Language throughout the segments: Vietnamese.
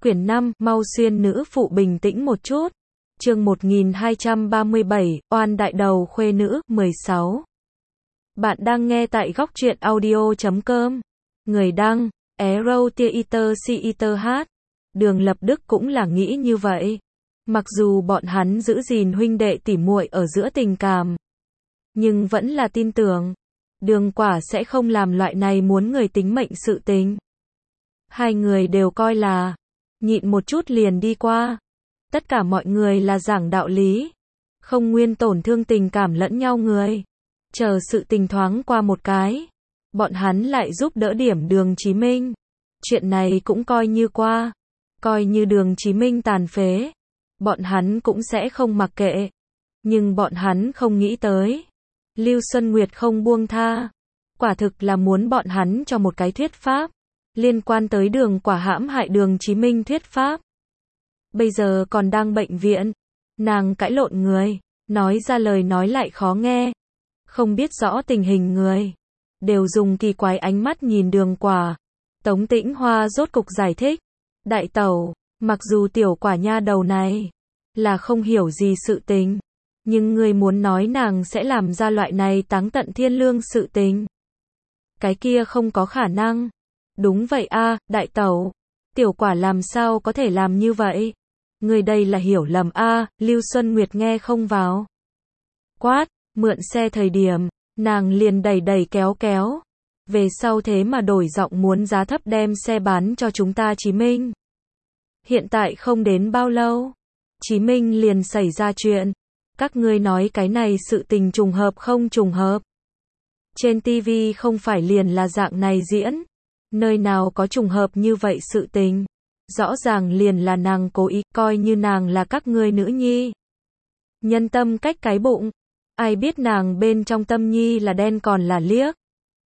Quyển 5, mau xuyên nữ phụ bình tĩnh một chút. Chương 1237, oan đại đầu khuê nữ, 16. Bạn đang nghe tại góc truyện audio.com. Người đăng, Ero Theater CITH. Đường Lập Đức cũng là nghĩ như vậy. Mặc dù bọn hắn giữ gìn huynh đệ tỉ muội ở giữa tình cảm, nhưng vẫn là tin tưởng, Đường Quả sẽ không làm loại này muốn người tính mệnh sự tình. Hai người đều coi là nhịn một chút liền đi qua. Tất cả mọi người là giảng đạo lý, không nguyên tổn thương tình cảm lẫn nhau người. Chờ sự tình thoáng qua một cái, bọn hắn lại giúp đỡ điểm Đường Chí Minh. Chuyện này cũng coi như qua, coi như Đường Chí Minh tàn phế, bọn hắn cũng sẽ không mặc kệ. Nhưng bọn hắn không nghĩ tới, Lưu Xuân Nguyệt không buông tha, quả thực là muốn bọn hắn cho một cái thuyết pháp, liên quan tới Đường Quả hãm hại Đường Chí Minh thuyết pháp. Bây giờ còn đang bệnh viện, nàng cãi lộn người, nói ra lời nói lại khó nghe, không biết rõ tình hình người, đều dùng kỳ quái ánh mắt nhìn Đường Quả. Tống Tĩnh Hoa rốt cục giải thích, đại tẩu, mặc dù tiểu quả nha đầu này là không hiểu gì sự tình, nhưng người muốn nói nàng sẽ làm ra loại này táng tận thiên lương sự tình, cái kia không có khả năng. Đúng vậy a, đại tẩu, tiểu quả làm sao có thể làm như vậy? Người đây là hiểu lầm a. Lưu Xuân Nguyệt nghe không vào. Quát, mượn xe thời điểm, nàng liền đẩy đẩy kéo kéo. Về sau thế mà đổi giọng muốn giá thấp đem xe bán cho chúng ta Chí Minh. Hiện tại không đến bao lâu, Chí Minh liền xảy ra chuyện. Các ngươi nói cái này sự tình trùng hợp không trùng hợp? Trên TV không phải liền là dạng này diễn, nơi nào có trùng hợp như vậy sự tình. Rõ ràng liền là nàng cố ý, coi như nàng là các ngươi nữ nhi. Nhân tâm cách cái bụng, ai biết nàng bên trong tâm nhi là đen còn là liếc.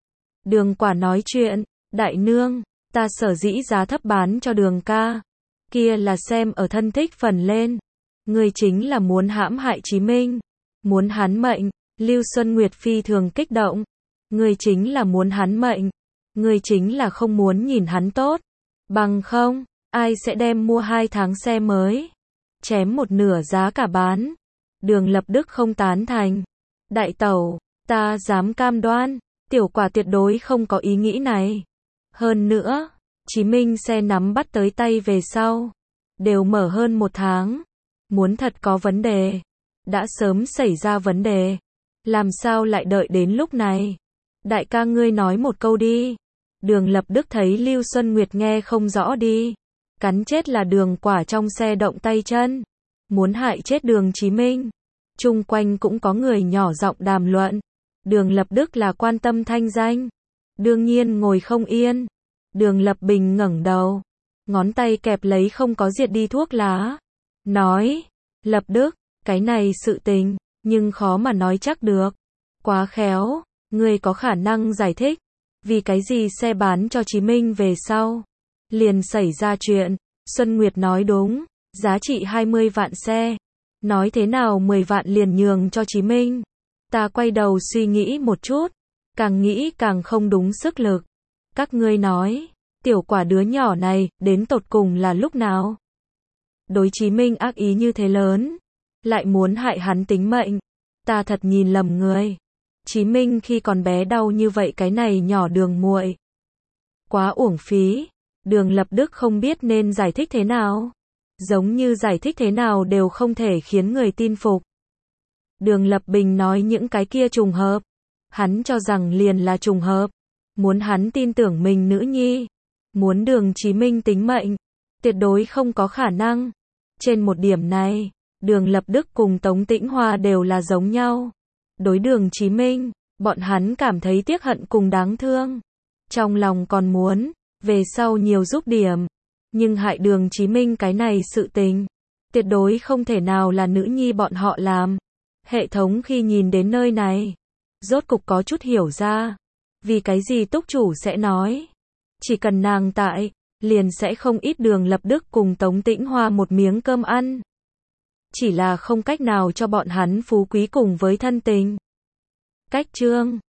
Đường Quả nói chuyện, đại nương, ta sở dĩ giá thấp bán cho Đường ca, kia là xem ở thân thích phần lên. Ngươi chính là muốn hãm hại Chí Minh, muốn hắn mệnh. Lưu Xuân Nguyệt phi thường kích động. Ngươi chính là muốn hắn mệnh, ngươi chính là không muốn nhìn hắn tốt. Bằng không, ai sẽ đem mua 2 tháng xe mới, chém một nửa giá cả bán. Đường Lập Đức không tán thành. Đại tẩu, ta dám cam đoan, tiểu quả tuyệt đối không có ý nghĩ này. Hơn nữa, Chí Minh xe nắm bắt tới tay về sau, đều mở hơn 1 tháng. Muốn thật có vấn đề, đã sớm xảy ra vấn đề. Làm sao lại đợi đến lúc này? Đại ca ngươi nói một câu đi. Đường Lập Đức thấy Lưu Xuân Nguyệt nghe không rõ đi. Cắn chết là Đường Quả trong xe động tay chân, muốn hại chết Đường Chí Minh. Chung quanh cũng có người nhỏ giọng đàm luận. Đường Lập Đức là quan tâm thanh danh, đương nhiên ngồi không yên. Đường Lập Bình ngẩng đầu, ngón tay kẹp lấy không có diệt đi thuốc lá, nói, Lập Đức, cái này sự tình, nhưng khó mà nói chắc được. Quá khéo, ngươi có khả năng giải thích, vì cái gì xe bán cho Chí Minh về sau liền xảy ra chuyện. Xuân Nguyệt nói đúng, giá trị 20 vạn xe, nói thế nào 10 vạn liền nhường cho Chí Minh. Ta quay đầu suy nghĩ một chút, càng nghĩ càng không đúng sức lực. Các ngươi nói, tiểu quả đứa nhỏ này, đến tột cùng là lúc nào? Đối Chí Minh ác ý như thế lớn, lại muốn hại hắn tính mệnh. Ta thật nhìn lầm người. Chí Minh khi còn bé đau như vậy cái này nhỏ Đường muội, quá uổng phí. Đường Lập Đức không biết nên giải thích thế nào. Giống như giải thích thế nào đều không thể khiến người tin phục. Đường Lập Bình nói những cái kia trùng hợp, hắn cho rằng liền là trùng hợp. Muốn hắn tin tưởng mình nữ nhi, muốn Đường Chí Minh tính mệnh, tuyệt đối không có khả năng. Trên một điểm này, Đường Lập Đức cùng Tống Tĩnh Hoa đều là giống nhau. Đối Đường Chí Minh, bọn hắn cảm thấy tiếc hận cùng đáng thương. Trong lòng còn muốn, về sau nhiều giúp điểm. Nhưng hại Đường Chí Minh cái này sự tình, tuyệt đối không thể nào là nữ nhi bọn họ làm. Hệ thống khi nhìn đến nơi này, rốt cục có chút hiểu ra, vì cái gì túc chủ sẽ nói, chỉ cần nàng tại, liền sẽ không ít Đường Lập Đức cùng Tống Tĩnh Hoa một miếng cơm ăn. Chỉ là không cách nào cho bọn hắn phú quý cùng với thân tình. Cách chương